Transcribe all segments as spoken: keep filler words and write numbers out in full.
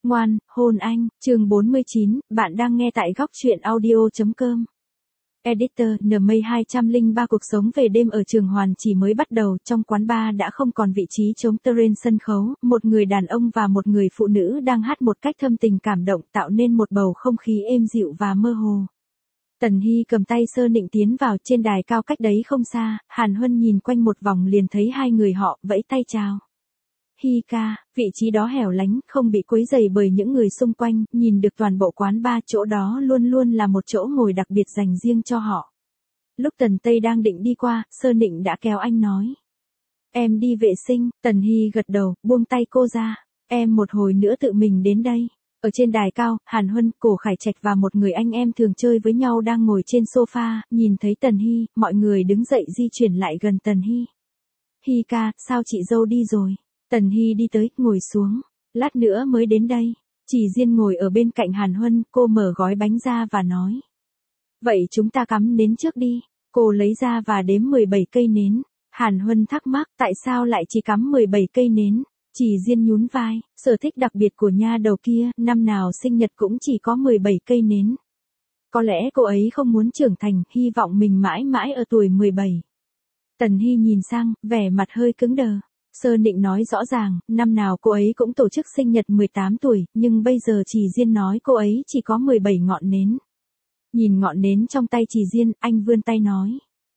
Ngoan, hôn anh, chương bốn mươi chín, bạn đang nghe tại góc truyện audio.com. Editor, N M hai không ba cuộc sống về đêm ở Trường Hoàn chỉ mới bắt đầu, trong quán bar đã không còn vị trí trống trên sân khấu, một người đàn ông và một người phụ nữ đang hát một cách thâm tình cảm động tạo nên một bầu không khí êm dịu và mơ hồ. Tần Hy cầm tay Sơ Nịnh tiến vào trên đài cao cách đấy không xa, Hàn Huân nhìn quanh một vòng liền thấy hai người họ, vẫy tay chào. Hy ca, vị trí đó hẻo lánh, không bị quấy rầy bởi những người xung quanh, nhìn được toàn bộ quán bar, chỗ đó luôn luôn là một chỗ ngồi đặc biệt dành riêng cho họ. Lúc Tần Tây đang định đi qua, Sơ Nịnh đã kéo anh nói. Em đi vệ sinh, Tần Hy gật đầu, buông tay cô ra. Em một hồi nữa tự mình đến đây. Ở trên đài cao, Hàn Huân, Cổ Khải Trạch và một người anh em thường chơi với nhau đang ngồi trên sofa, nhìn thấy Tần Hy, mọi người đứng dậy di chuyển lại gần Tần Hy. Hy ca, sao chị dâu đi rồi? Tần Hy đi tới, ngồi xuống. Lát nữa mới đến đây. Chỉ Diên ngồi ở bên cạnh Hàn Huân, cô mở gói bánh ra và nói. Vậy chúng ta cắm nến trước đi. Cô lấy ra và đếm mười bảy cây nến. Hàn Huân thắc mắc, tại sao lại chỉ cắm mười bảy cây nến? Chỉ Diên nhún vai, sở thích đặc biệt của nha đầu kia, năm nào sinh nhật cũng chỉ có mười bảy cây nến. Có lẽ cô ấy không muốn trưởng thành, hy vọng mình mãi mãi ở tuổi mười bảy. Tần Hy nhìn sang, vẻ mặt hơi cứng đờ. Sơ Nịnh nói rõ ràng, năm nào cô ấy cũng tổ chức sinh nhật mười tám tuổi, nhưng bây giờ Chỉ Diên nói cô ấy chỉ có mười bảy ngọn nến. Nhìn ngọn nến trong tay Chỉ Diên, anh vươn tay nói.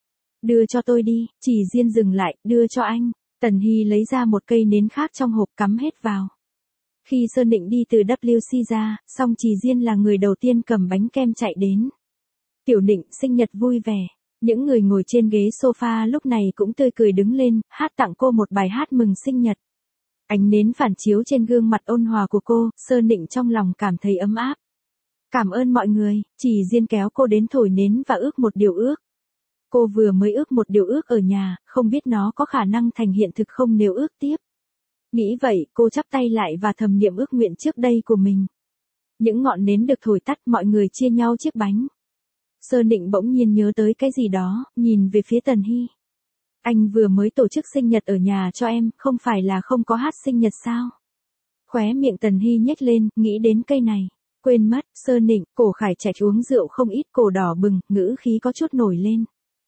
Đưa cho tôi đi, Chỉ Diên dừng lại, đưa cho anh. Tần Hy lấy ra một cây nến khác trong hộp cắm hết vào. Khi Sơ Nịnh đi từ W C ra, xong Chỉ Diên là người đầu tiên cầm bánh kem chạy đến. Tiểu Nịnh, sinh nhật vui vẻ. Những người ngồi trên ghế sofa lúc này cũng tươi cười đứng lên, hát tặng cô một bài hát mừng sinh nhật. Ánh nến phản chiếu trên gương mặt ôn hòa của cô, Sơ Nịnh trong lòng cảm thấy ấm áp. Cảm ơn mọi người, Chỉ Diên kéo cô đến thổi nến và ước một điều ước. Cô vừa mới ước một điều ước ở nhà, không biết nó có khả năng thành hiện thực không nếu ước tiếp. Nghĩ vậy, cô chắp tay lại và thầm niệm ước nguyện trước đây của mình. Những ngọn nến được thổi tắt, mọi người chia nhau chiếc bánh. Sơ Nịnh bỗng nhiên nhớ tới cái gì đó, nhìn về phía Tần Hy. Anh vừa mới tổ chức sinh nhật ở nhà cho em, không phải là không có hát sinh nhật sao? Khóe miệng Tần Hy nhếch lên, nghĩ đến cây này. Quên mất, Sơ Nịnh, Cổ Khải Trạch uống rượu không ít, cổ đỏ bừng, ngữ khí có chút nổi lên.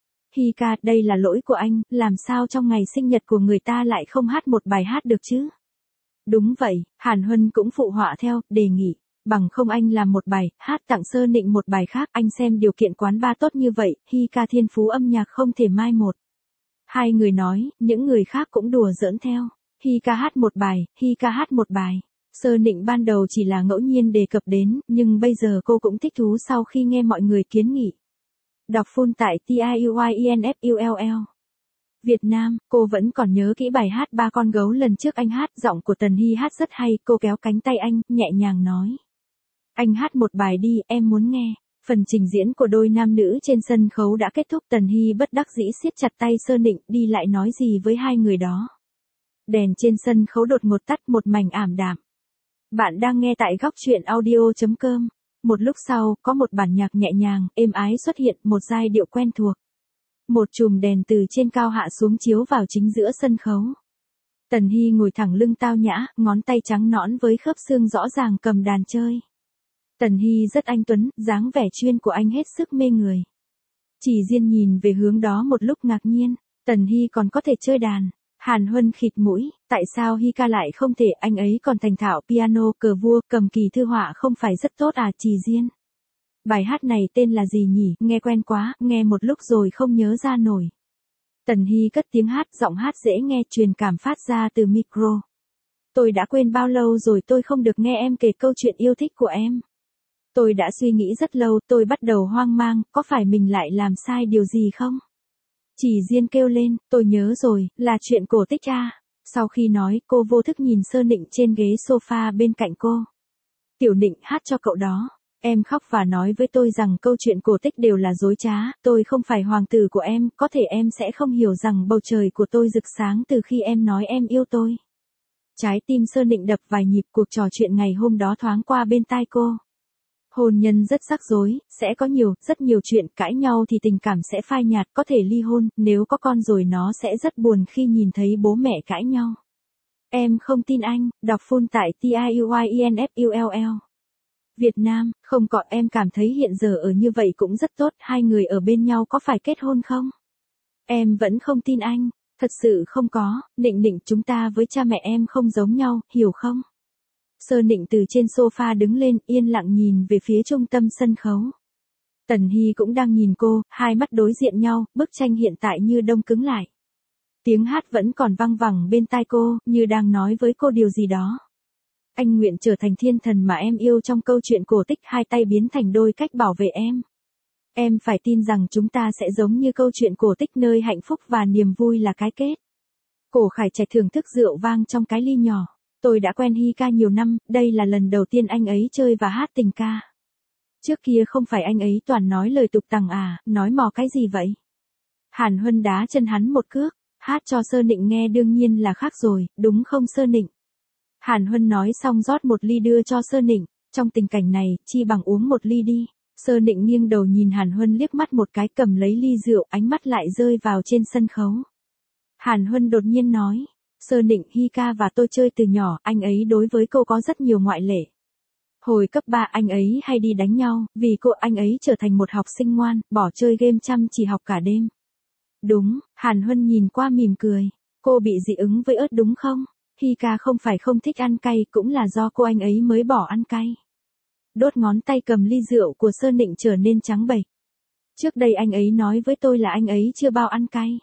Hy ca, đây là lỗi của anh, làm sao trong ngày sinh nhật của người ta lại không hát một bài hát được chứ? Đúng vậy, Hàn Huân cũng phụ họa theo, đề nghị. Bằng không anh làm một bài, hát tặng Sơ Nịnh một bài khác, anh xem điều kiện quán bar tốt như vậy, Hy ca thiên phú âm nhạc không thể mai một. Hai người nói, những người khác cũng đùa giỡn theo. Hy ca hát một bài, Hy ca hát một bài. Sơ Nịnh ban đầu chỉ là ngẫu nhiên đề cập đến, nhưng bây giờ cô cũng thích thú sau khi nghe mọi người kiến nghị. Đọc full tại T I U Y E N F U L L. Việt Nam, cô vẫn còn nhớ kỹ bài hát Ba con gấu lần trước anh hát, giọng của Tần Hy hát rất hay, cô kéo cánh tay anh, nhẹ nhàng nói. Anh hát một bài đi, em muốn nghe. Phần trình diễn của đôi nam nữ trên sân khấu đã kết thúc, Tần Hy bất đắc dĩ siết chặt tay Sơ Nịnh, đi lại nói gì với hai người đó. Đèn trên sân khấu đột ngột tắt, một mảnh ảm đạm. Bạn đang nghe tại góc truyện audio.com. Một lúc sau, có một bản nhạc nhẹ nhàng, êm ái xuất hiện, một giai điệu quen thuộc. Một chùm đèn từ trên cao hạ xuống chiếu vào chính giữa sân khấu. Tần Hy ngồi thẳng lưng tao nhã, ngón tay trắng nõn với khớp xương rõ ràng cầm đàn chơi. Tần Hy rất anh tuấn, dáng vẻ chuyên của anh hết sức mê người. Chỉ Diên nhìn về hướng đó một lúc ngạc nhiên, Tần Hy còn có thể chơi đàn. Hàn Huân khịt mũi, tại sao Hy ca lại không thể, anh ấy còn thành thạo piano, cờ vua, cầm kỳ thư họa không phải rất tốt à? Chỉ Diên. Bài hát này tên là gì nhỉ, nghe quen quá, nghe một lúc rồi không nhớ ra nổi. Tần Hy cất tiếng hát, giọng hát dễ nghe, truyền cảm phát ra từ micro. Tôi đã quên bao lâu rồi tôi không được nghe em kể câu chuyện yêu thích của em. Tôi đã suy nghĩ rất lâu, tôi bắt đầu hoang mang, có phải mình lại làm sai điều gì không? Chỉ Diên kêu lên, tôi nhớ rồi, là chuyện cổ tích à. Sau khi nói, cô vô thức nhìn Sơ Nịnh trên ghế sofa bên cạnh cô. Tiểu Nịnh, hát cho cậu đó. Em khóc và nói với tôi rằng câu chuyện cổ tích đều là dối trá, tôi không phải hoàng tử của em, có thể em sẽ không hiểu rằng bầu trời của tôi rực sáng từ khi em nói em yêu tôi. Trái tim Sơ Nịnh đập vài nhịp, cuộc trò chuyện ngày hôm đó thoáng qua bên tai cô. Hôn nhân rất rắc rối, sẽ có nhiều, rất nhiều chuyện, cãi nhau thì tình cảm sẽ phai nhạt, có thể ly hôn, nếu có con rồi nó sẽ rất buồn khi nhìn thấy bố mẹ cãi nhau. Em không tin anh, đọc full tại T I U Y E N F U L L. Việt Nam, không có, em cảm thấy hiện giờ ở như vậy cũng rất tốt, hai người ở bên nhau có phải kết hôn không? Em vẫn không tin anh, thật sự không có, Nịnh Nịnh, chúng ta với cha mẹ em không giống nhau, hiểu không? Sơ Nịnh từ trên sofa đứng lên, yên lặng nhìn về phía trung tâm sân khấu. Tần Hy cũng đang nhìn cô, hai mắt đối diện nhau, bức tranh hiện tại như đông cứng lại. Tiếng hát vẫn còn vang vẳng bên tai cô, như đang nói với cô điều gì đó. Anh nguyện trở thành thiên thần mà em yêu trong câu chuyện cổ tích, hai tay biến thành đôi cách bảo vệ em. Em phải tin rằng chúng ta sẽ giống như câu chuyện cổ tích nơi hạnh phúc và niềm vui là cái kết. Cổ Khải Trạch thưởng thức rượu vang trong cái ly nhỏ. Tôi đã quen Hy ca nhiều năm, đây là lần đầu tiên anh ấy chơi và hát tình ca. Trước kia không phải anh ấy toàn nói lời tục tằng à, nói mò cái gì vậy? Hàn Huân đá chân hắn một cước, hát cho Sơ Nịnh nghe đương nhiên là khác rồi, đúng không Sơ Nịnh? Hàn Huân nói xong rót một ly đưa cho Sơ Nịnh, trong tình cảnh này, chi bằng uống một ly đi. Sơ Nịnh nghiêng đầu nhìn Hàn Huân liếc mắt một cái, cầm lấy ly rượu, ánh mắt lại rơi vào trên sân khấu. Hàn Huân đột nhiên nói, Sơ Nịnh, Hy ca và tôi chơi từ nhỏ, anh ấy đối với cô có rất nhiều ngoại lệ. Hồi cấp ba anh ấy hay đi đánh nhau, vì cô anh ấy trở thành một học sinh ngoan, bỏ chơi game chăm chỉ học cả đêm. Đúng, Hàn Huân nhìn qua mỉm cười, cô bị dị ứng với ớt đúng không? Hy ca không phải không thích ăn cay, cũng là do cô anh ấy mới bỏ ăn cay. Đốt ngón tay cầm ly rượu của Sơ Nịnh trở nên trắng bệch. Trước đây anh ấy nói với tôi là anh ấy chưa bao ăn cay.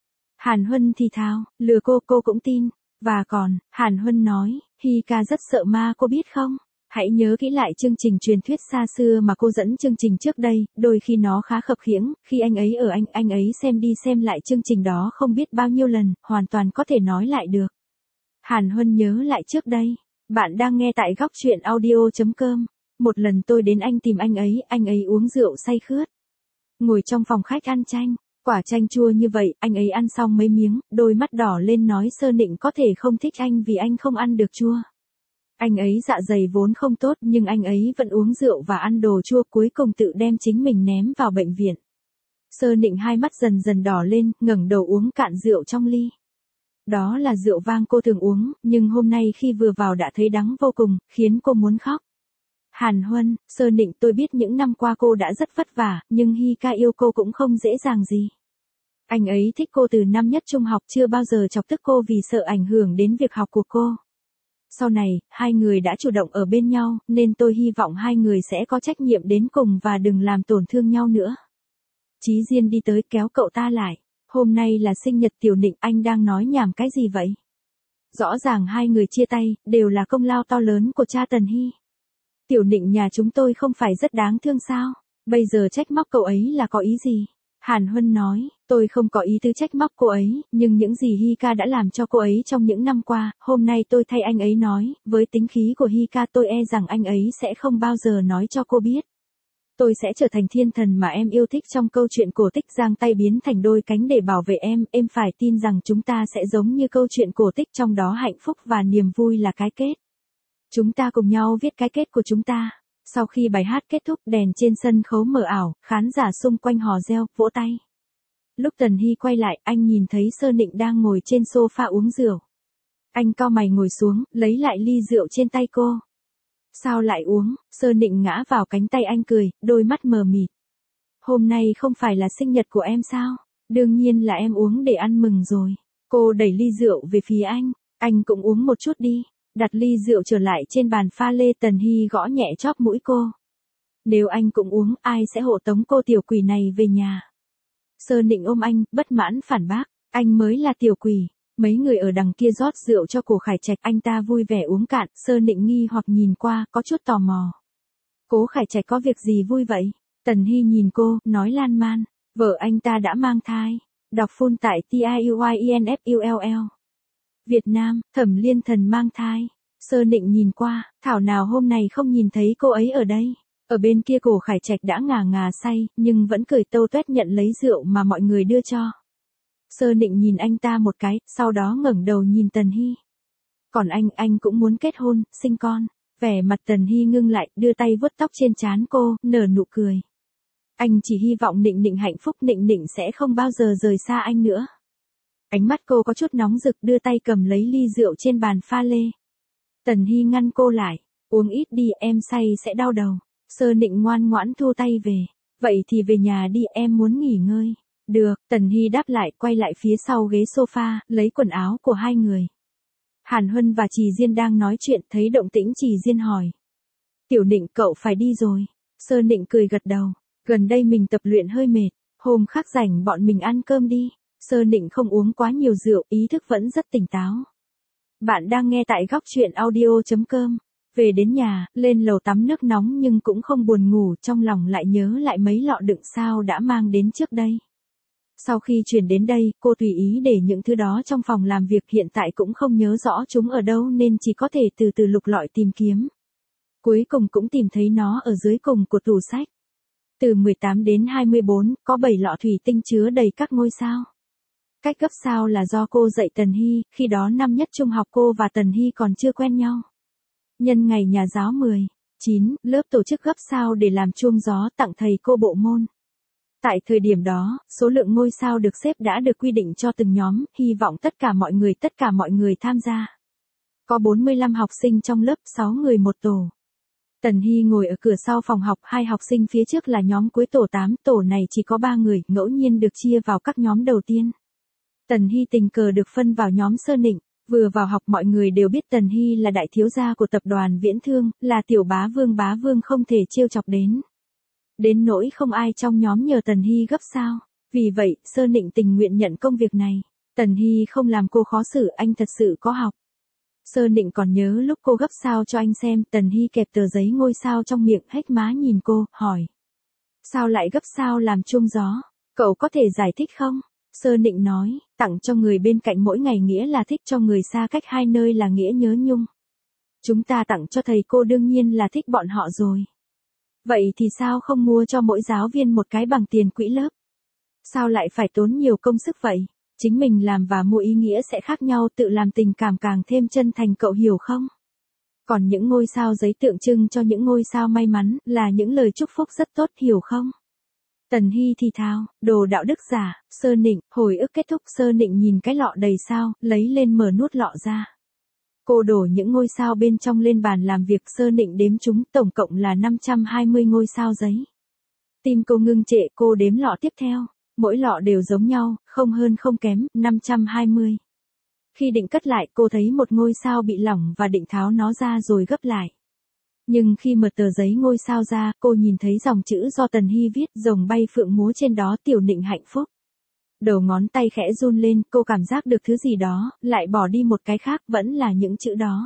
Hàn Huân thì thào, lừa cô, cô cũng tin. Và còn, Hàn Huân nói, Hy ca rất sợ ma cô biết không? Hãy nhớ kỹ lại chương trình truyền thuyết xa xưa mà cô dẫn chương trình trước đây, đôi khi nó khá khập khiễng, khi anh ấy ở anh, anh ấy xem đi xem lại chương trình đó không biết bao nhiêu lần, hoàn toàn có thể nói lại được. Hàn Huân nhớ lại trước đây, bạn đang nghe tại góc truyện audio chấm com. Một lần tôi đến anh tìm anh ấy, anh ấy uống rượu say khướt. Ngồi trong phòng khách ăn chanh, quả chanh chua như vậy, anh ấy ăn xong mấy miếng, đôi mắt đỏ lên nói Sơ Nịnh có thể không thích anh vì anh không ăn được chua. Anh ấy dạ dày vốn không tốt nhưng anh ấy vẫn uống rượu và ăn đồ chua, cuối cùng tự đem chính mình ném vào bệnh viện. Sơ Nịnh hai mắt dần dần đỏ lên, ngẩng đầu uống cạn rượu trong ly. Đó là rượu vang cô thường uống, nhưng hôm nay khi vừa vào đã thấy đắng vô cùng, khiến cô muốn khóc. Hàn Huân, Sơ Nịnh, tôi biết những năm qua cô đã rất vất vả, nhưng Hy ca yêu cô cũng không dễ dàng gì. Anh ấy thích cô từ năm nhất trung học, chưa bao giờ chọc tức cô vì sợ ảnh hưởng đến việc học của cô. Sau này, hai người đã chủ động ở bên nhau, nên tôi hy vọng hai người sẽ có trách nhiệm đến cùng và đừng làm tổn thương nhau nữa. Chí Diên đi tới kéo cậu ta lại. Hôm nay là sinh nhật Tiểu Nịnh, anh đang nói nhảm cái gì vậy? Rõ ràng hai người chia tay, đều là công lao to lớn của cha Tần Hy. Tiểu Nịnh nhà chúng tôi không phải rất đáng thương sao? Bây giờ trách móc cậu ấy là có ý gì? Hàn Huân nói, tôi không có ý tứ trách móc cô ấy, nhưng những gì Hy ca đã làm cho cô ấy trong những năm qua, hôm nay tôi thay anh ấy nói, với tính khí của Hy ca tôi e rằng anh ấy sẽ không bao giờ nói cho cô biết. Tôi sẽ trở thành thiên thần mà em yêu thích trong câu chuyện cổ tích, giang tay biến thành đôi cánh để bảo vệ em, em phải tin rằng chúng ta sẽ giống như câu chuyện cổ tích, trong đó hạnh phúc và niềm vui là cái kết. Chúng ta cùng nhau viết cái kết của chúng ta. Sau khi bài hát kết thúc, đèn trên sân khấu mờ ảo, khán giả xung quanh hò reo, vỗ tay. Lúc Tần Hy quay lại, anh nhìn thấy Sơ Nịnh đang ngồi trên sofa uống rượu. Anh cau mày ngồi xuống, lấy lại ly rượu trên tay cô. Sao lại uống? Sơ Nịnh ngã vào cánh tay anh cười, đôi mắt mờ mịt. Hôm nay không phải là sinh nhật của em sao? Đương nhiên là em uống để ăn mừng rồi. Cô đẩy ly rượu về phía anh. Anh cũng uống một chút đi. Đặt ly rượu trở lại trên bàn pha lê, Tần Hy gõ nhẹ chóp mũi cô. Nếu anh cũng uống, ai sẽ hộ tống cô tiểu quỷ này về nhà? Sơ Nịnh ôm anh, bất mãn phản bác. Anh mới là tiểu quỷ. Mấy người ở đằng kia rót rượu cho Cổ Khải Trạch, anh ta vui vẻ uống cạn. Sơ Nịnh nghi hoặc nhìn qua, có chút tò mò. Cố Khải Trạch có việc gì vui vậy? Tần Hy nhìn cô, nói lan man. Vợ anh ta đã mang thai. Đọc full tại T I U Y E N F U L L. Việt Nam, Thẩm Liên Thần mang thai. Sơ Nịnh nhìn qua, thảo nào hôm nay không nhìn thấy cô ấy ở đây. Ở bên kia Cổ Khải Trạch đã ngà ngà say, nhưng vẫn cười tâu tuét nhận lấy rượu mà mọi người đưa cho. Sơ Nịnh nhìn anh ta một cái, sau đó ngẩng đầu nhìn Tần Hy. Còn anh, anh cũng muốn kết hôn, sinh con. Vẻ mặt Tần Hy ngưng lại, đưa tay vuốt tóc trên trán cô, nở nụ cười. Anh chỉ hy vọng Nịnh Nịnh hạnh phúc, Nịnh Nịnh sẽ không bao giờ rời xa anh nữa. Ánh mắt cô có chút nóng rực đưa tay cầm lấy ly rượu trên bàn pha lê. Tần Hy ngăn cô lại, uống ít đi em say sẽ đau đầu. Sơ Nịnh ngoan ngoãn thu tay về. Vậy thì về nhà đi em muốn nghỉ ngơi. Được, Tần Hy đáp lại quay lại phía sau ghế sofa, lấy quần áo của hai người. Hàn Huân và Trì Diên đang nói chuyện thấy động tĩnh Trì Diên hỏi. Tiểu Nịnh cậu phải đi rồi. Sơ Nịnh cười gật đầu. Gần đây mình tập luyện hơi mệt. Hôm khác rảnh bọn mình ăn cơm đi. Sơ Nịnh không uống quá nhiều rượu, ý thức vẫn rất tỉnh táo. Bạn đang nghe tại góc truyện audio.com. Về đến nhà, lên lầu tắm nước nóng nhưng cũng không buồn ngủ, trong lòng lại nhớ lại mấy lọ đựng sao đã mang đến trước đây. Sau khi chuyển đến đây, cô tùy ý để những thứ đó trong phòng làm việc, hiện tại cũng không nhớ rõ chúng ở đâu nên chỉ có thể từ từ lục lọi tìm kiếm. Cuối cùng cũng tìm thấy nó ở dưới cùng của tủ sách. Từ mười tám đến hai mươi bốn, có bảy lọ thủy tinh chứa đầy các ngôi sao. Cách gấp sao là do cô dạy Tần Hy, khi đó năm nhất trung học cô và Tần Hy còn chưa quen nhau. Nhân ngày nhà giáo mười chín, lớp tổ chức gấp sao để làm chuông gió tặng thầy cô bộ môn. Tại thời điểm đó, số lượng ngôi sao được xếp đã được quy định cho từng nhóm, hy vọng tất cả mọi người tất cả mọi người tham gia. Có bốn mươi lăm học sinh trong lớp, sáu người một tổ. Tần Hy ngồi ở cửa sau phòng học, hai học sinh phía trước là nhóm cuối tổ tám, tổ này chỉ có ba người, ngẫu nhiên được chia vào các nhóm đầu tiên. Tần Hy tình cờ được phân vào nhóm Sơ Nịnh, vừa vào học mọi người đều biết Tần Hy là đại thiếu gia của tập đoàn Viễn Thương, là tiểu bá vương bá vương không thể trêu chọc đến. Đến nỗi không ai trong nhóm nhờ Tần Hy gấp sao, vì vậy Sơ Nịnh tình nguyện nhận công việc này. Tần Hy không làm cô khó xử, anh thật sự có học. Sơ Nịnh còn nhớ lúc cô gấp sao cho anh xem, Tần Hy kẹp tờ giấy ngôi sao trong miệng, hếch má nhìn cô, hỏi. Sao lại gấp sao làm chuông gió? Cậu có thể giải thích không? Sơ Nịnh nói, tặng cho người bên cạnh mỗi ngày nghĩa là thích, cho người xa cách hai nơi là nghĩa nhớ nhung. Chúng ta tặng cho thầy cô đương nhiên là thích bọn họ rồi. Vậy thì sao không mua cho mỗi giáo viên một cái bằng tiền quỹ lớp? Sao lại phải tốn nhiều công sức vậy? Chính mình làm và mua ý nghĩa sẽ khác nhau, tự làm tình cảm càng thêm chân thành, cậu hiểu không? Còn những ngôi sao giấy tượng trưng cho những ngôi sao may mắn, là những lời chúc phúc rất tốt, hiểu không? Tần Hy thì thào, đồ đạo đức giả. Sơ Nịnh, hồi ức kết thúc. Sơ Nịnh nhìn cái lọ đầy sao, lấy lên mở nút lọ ra. Cô đổ những ngôi sao bên trong lên bàn làm việc. Sơ Nịnh đếm chúng, tổng cộng là năm trăm hai mươi ngôi sao giấy. Tim cô ngưng trệ, cô đếm lọ tiếp theo. Mỗi lọ đều giống nhau, không hơn không kém, năm trăm hai mươi. Khi định cất lại, cô thấy một ngôi sao bị lỏng và định tháo nó ra rồi gấp lại. Nhưng khi mở tờ giấy ngôi sao ra, cô nhìn thấy dòng chữ do Tần Hy viết, rồng bay phượng múa trên đó, Tiểu Nịnh hạnh phúc. Đầu ngón tay khẽ run lên, cô cảm giác được thứ gì đó, lại bỏ đi một cái khác, vẫn là những chữ đó.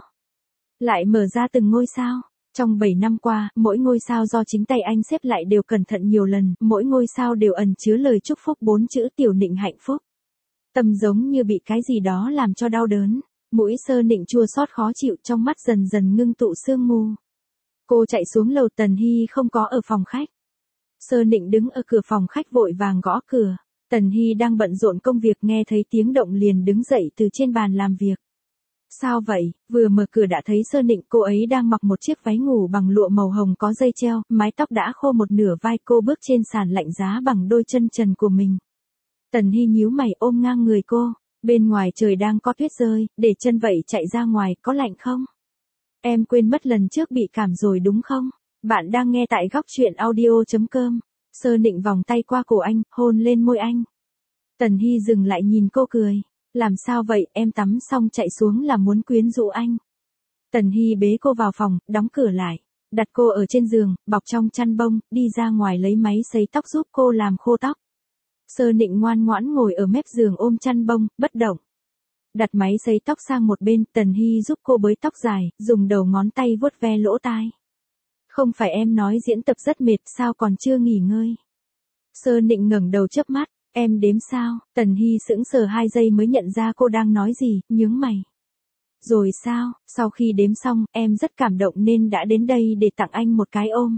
Lại mở ra từng ngôi sao. Trong bảy năm qua, mỗi ngôi sao do chính tay anh xếp lại đều cẩn thận nhiều lần, mỗi ngôi sao đều ẩn chứa lời chúc phúc bốn chữ Tiểu Nịnh hạnh phúc. Tâm giống như bị cái gì đó làm cho đau đớn, mũi Sơ Nịnh chua xót khó chịu, trong mắt dần dần ngưng tụ sương mù. Cô chạy xuống lầu, Tần Hy không có ở phòng khách. Sơ Nịnh đứng ở cửa phòng khách vội vàng gõ cửa. Tần Hy đang bận rộn công việc, nghe thấy tiếng động liền đứng dậy từ trên bàn làm việc. Sao vậy? Vừa mở cửa đã thấy Sơ Nịnh, cô ấy đang mặc một chiếc váy ngủ bằng lụa màu hồng có dây treo, mái tóc đã khô một nửa vai, cô bước trên sàn lạnh giá bằng đôi chân trần của mình. Tần Hy nhíu mày ôm ngang người cô, bên ngoài trời đang có tuyết rơi, để chân vậy chạy ra ngoài, có lạnh không? Em quên mất lần trước bị cảm rồi đúng không? Bạn đang nghe tại góc truyện audio.com. Sơ Nịnh vòng tay qua cổ anh, hôn lên môi anh. Tần Hy dừng lại nhìn cô cười. Làm sao vậy, em tắm xong chạy xuống là muốn quyến rũ anh. Tần Hy bế cô vào phòng, đóng cửa lại. Đặt cô ở trên giường, bọc trong chăn bông, đi ra ngoài lấy máy sấy tóc giúp cô làm khô tóc. Sơ Nịnh ngoan ngoãn ngồi ở mép giường ôm chăn bông, bất động. Đặt máy sấy tóc sang một bên, Tần Hy giúp cô bới tóc dài, dùng đầu ngón tay vuốt ve lỗ tai. Không phải em nói diễn tập rất mệt sao còn chưa nghỉ ngơi? Sơ Nịnh ngẩng đầu chớp mắt, em đếm sao? Tần Hy sững sờ hai giây mới nhận ra cô đang nói gì, nhướng mày. Rồi sao, sau khi đếm xong, em rất cảm động nên đã đến đây để tặng anh một cái ôm.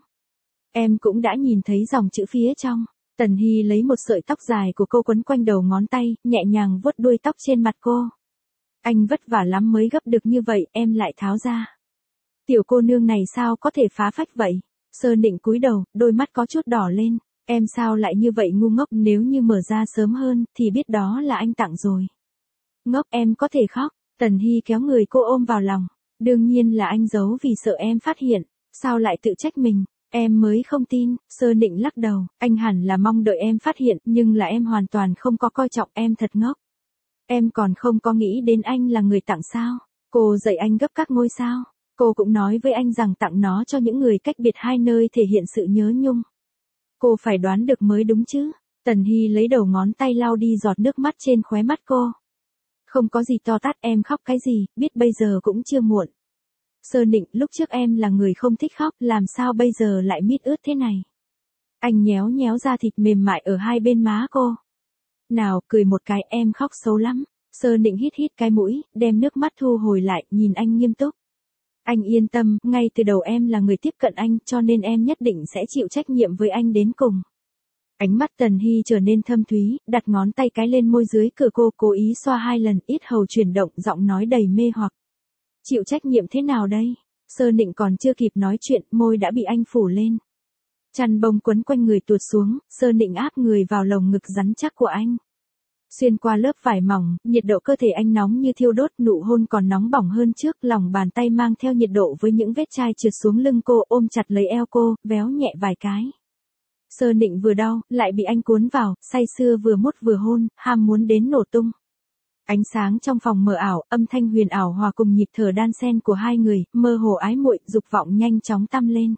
Em cũng đã nhìn thấy dòng chữ phía trong. Tần Hy lấy một sợi tóc dài của cô quấn quanh đầu ngón tay, nhẹ nhàng vuốt đuôi tóc trên mặt cô. Anh vất vả lắm mới gấp được như vậy, em lại tháo ra. Tiểu cô nương này sao có thể phá phách vậy? Sơ Nịnh cúi đầu, đôi mắt có chút đỏ lên. Em sao lại như vậy ngu ngốc, nếu như mở ra sớm hơn, thì biết đó là anh tặng rồi. Ngốc, em có thể khóc. Tần Hy kéo người cô ôm vào lòng. Đương nhiên là anh giấu vì sợ em phát hiện. Sao lại tự trách mình? Em mới không tin. Sơ Nịnh lắc đầu. Anh hẳn là mong đợi em phát hiện, nhưng là em hoàn toàn không có coi trọng em, thật ngốc. Em còn không có nghĩ đến anh là người tặng sao? Cô dạy anh gấp các ngôi sao? Cô cũng nói với anh rằng tặng nó cho những người cách biệt hai nơi thể hiện sự nhớ nhung. Cô phải đoán được mới đúng chứ. Tần Hy lấy đầu ngón tay lau đi giọt nước mắt trên khóe mắt cô. Không có gì to tát, em khóc cái gì, biết bây giờ cũng chưa muộn. Sơ Nịnh, lúc trước em là người không thích khóc, làm sao bây giờ lại mít ướt thế này? Anh nhéo nhéo da thịt mềm mại ở hai bên má cô. Nào, cười một cái, em khóc xấu lắm. Sơ Nịnh hít hít cái mũi, đem nước mắt thu hồi lại, nhìn anh nghiêm túc. Anh yên tâm, ngay từ đầu em là người tiếp cận anh, cho nên em nhất định sẽ chịu trách nhiệm với anh đến cùng. Ánh mắt Tần Hy trở nên thâm thúy, đặt ngón tay cái lên môi dưới cửa cô, cố ý xoa hai lần, ít hầu chuyển động, giọng nói đầy mê hoặc. Chịu trách nhiệm thế nào đây? Sơ Nịnh còn chưa kịp nói chuyện, môi đã bị anh phủ lên. Chăn bông quấn quanh người tuột xuống, Sơ Nịnh áp người vào lồng ngực rắn chắc của anh. Xuyên qua lớp vải mỏng, nhiệt độ cơ thể anh nóng như thiêu đốt, nụ hôn còn nóng bỏng hơn trước, lòng bàn tay mang theo nhiệt độ với những vết chai trượt xuống lưng cô, ôm chặt lấy eo cô, véo nhẹ vài cái. Sơ Nịnh vừa đau, lại bị anh cuốn vào, say sưa vừa mút vừa hôn, ham muốn đến nổ tung. Ánh sáng trong phòng mờ ảo, âm thanh huyền ảo hòa cùng nhịp thở đan xen của hai người, mơ hồ ái muội, dục vọng nhanh chóng tăng lên.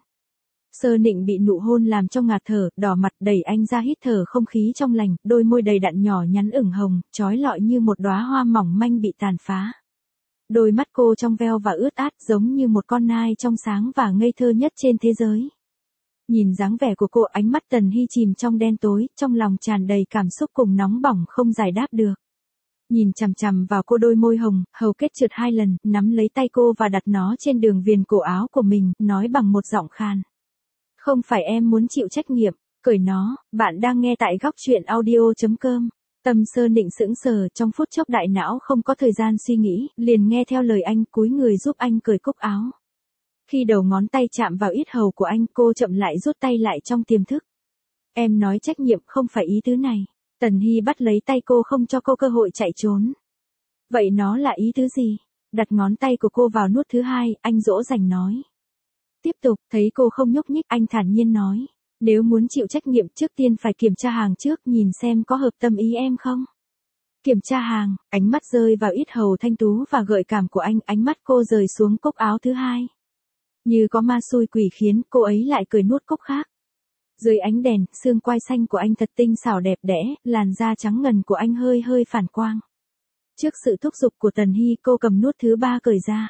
Sơ Nịnh bị nụ hôn làm cho ngạt thở, đỏ mặt, đẩy anh ra hít thở không khí trong lành, đôi môi đầy đặn nhỏ nhắn ửng hồng, trói lọi như một đóa hoa mỏng manh bị tàn phá. Đôi mắt cô trong veo và ướt át, giống như một con nai trong sáng và ngây thơ nhất trên thế giới. Nhìn dáng vẻ của cô, ánh mắt Tần Hy chìm trong đen tối, trong lòng tràn đầy cảm xúc cùng nóng bỏng không giải đáp được. Nhìn chằm chằm vào cô, đôi môi hồng, hầu kết trượt hai lần, nắm lấy tay cô và đặt nó trên đường viền cổ áo của mình, nói bằng một giọng khan. Không phải em muốn chịu trách nhiệm, cởi nó. Bạn đang nghe tại góc truyện audio chấm com. Tâm Sơ Nịnh sững sờ, trong phút chốc đại não không có thời gian suy nghĩ, liền nghe theo lời anh, cúi người giúp anh cởi cúc áo. Khi đầu ngón tay chạm vào yết hầu của anh, cô chậm lại rút tay lại trong tiềm thức. Em nói trách nhiệm không phải ý tứ này. Tần Hy bắt lấy tay cô không cho cô cơ hội chạy trốn. Vậy nó là ý tứ gì? Đặt ngón tay của cô vào nút thứ hai, anh dỗ dành nói. Tiếp tục, thấy cô không nhúc nhích, anh thản nhiên nói. Nếu muốn chịu trách nhiệm, trước tiên phải kiểm tra hàng trước, nhìn xem có hợp tâm ý em không. Kiểm tra hàng, ánh mắt rơi vào yết hầu thanh tú và gợi cảm của anh, ánh mắt cô rời xuống cúc áo thứ hai. Như có ma xui quỷ khiến, cô ấy lại cười nuốt cúc khác. Dưới ánh đèn, xương quai xanh của anh thật tinh xảo đẹp đẽ, làn da trắng ngần của anh hơi hơi phản quang. Trước sự thúc giục của Tần Hy, cô cầm nút thứ ba cởi ra.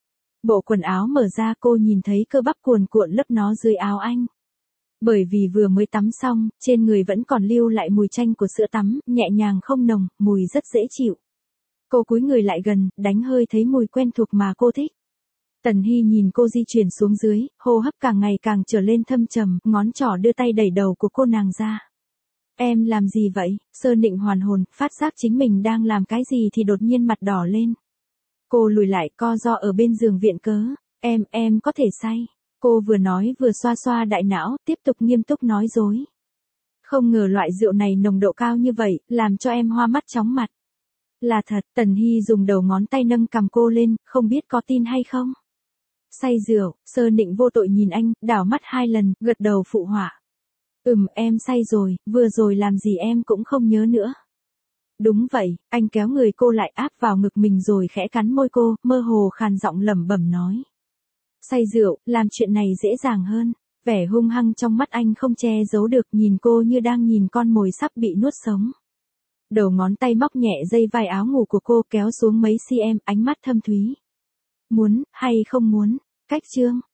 Bộ quần áo mở ra, cô nhìn thấy cơ bắp cuồn cuộn lấp nó dưới áo anh. Bởi vì vừa mới tắm xong, trên người vẫn còn lưu lại mùi chanh của sữa tắm, nhẹ nhàng không nồng, mùi rất dễ chịu. Cô cúi người lại gần, đánh hơi thấy mùi quen thuộc mà cô thích. Tần Hy nhìn cô di chuyển xuống dưới, hô hấp càng ngày càng trở lên thâm trầm, ngón trỏ đưa tay đẩy đầu của cô nàng ra. Em làm gì vậy? Sơ Nịnh hoàn hồn, phát giác chính mình đang làm cái gì thì đột nhiên mặt đỏ lên. Cô lùi lại, co ro ở bên giường viện cớ. Em, em có thể say. Cô vừa nói vừa xoa xoa đại não, tiếp tục nghiêm túc nói dối. Không ngờ loại rượu này nồng độ cao như vậy, làm cho em hoa mắt chóng mặt. Là thật. Tần Hy dùng đầu ngón tay nâng cằm cô lên, không biết có tin hay không. Say rượu. Sơ Nịnh vô tội nhìn anh, đảo mắt hai lần, gật đầu phụ họa. Ừm, em say rồi, vừa rồi làm gì em cũng không nhớ nữa. Đúng vậy. Anh kéo người cô lại, áp vào ngực mình rồi khẽ cắn môi cô, mơ hồ khàn giọng lẩm bẩm nói. Say rượu, làm chuyện này dễ dàng hơn. Vẻ hung hăng trong mắt anh không che giấu được, nhìn cô như đang nhìn con mồi sắp bị nuốt sống. Đầu ngón tay móc nhẹ dây vai áo ngủ của cô, kéo xuống mấy cm, ánh mắt thâm thúy. Muốn, hay không muốn? Cách chương.